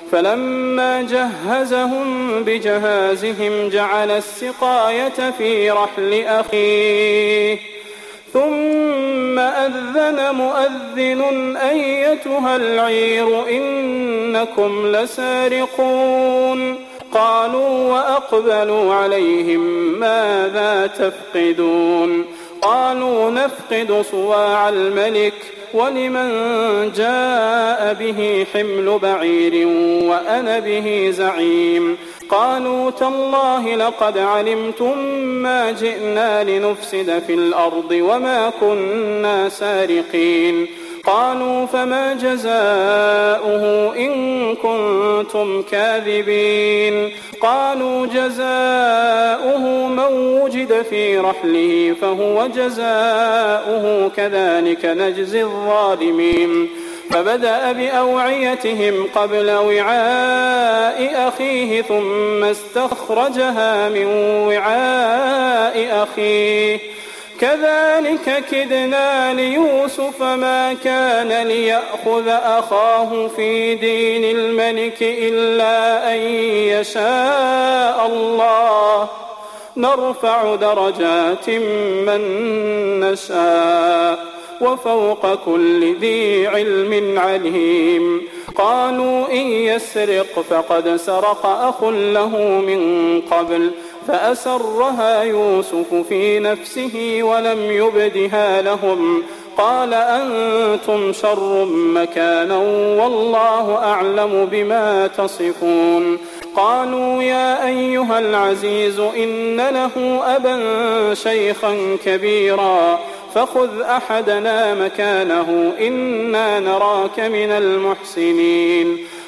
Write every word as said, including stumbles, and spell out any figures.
فلما جهزهم بجهازهم جعل السقاية في رحل أخيه ثم أذن مؤذن أيتها العير إنكم لسارقون قالوا وأقبلوا عليهم ماذا تفقدون قالوا نفقد صواع الملك ولمن جاء به حمل بعير وأنا به زعيم قالوا تالله لقد علمتم ما جئنا لنفسد في الأرض وما كنا سارقين قالوا فما جزاؤه إن كنتم كاذبين قالوا جزاؤه من وجد في رحله فهو جزاؤه كذلك نجزي الظالمين فبدأ بأوعيتهم قبل وعاء أخيه ثم استخرجها من وعاء أخيه كذلك كدنا ليوسف ما كان ليأخذ أخاه في دين الملك إلا أن يشاء الله نرفع درجات من نشاء وفوق كل ذي علم عليم قالوا إن يسرق فقد سرق أخ له من قبل فأسرها يوسف في نفسه ولم يبدها لهم قال أنتم شر مكانا والله أعلم بما تصفون قالوا يا أيها العزيز إن له أبا شيخا كبيرا فخذ أحدنا مكانه إنا نراك من المحسنين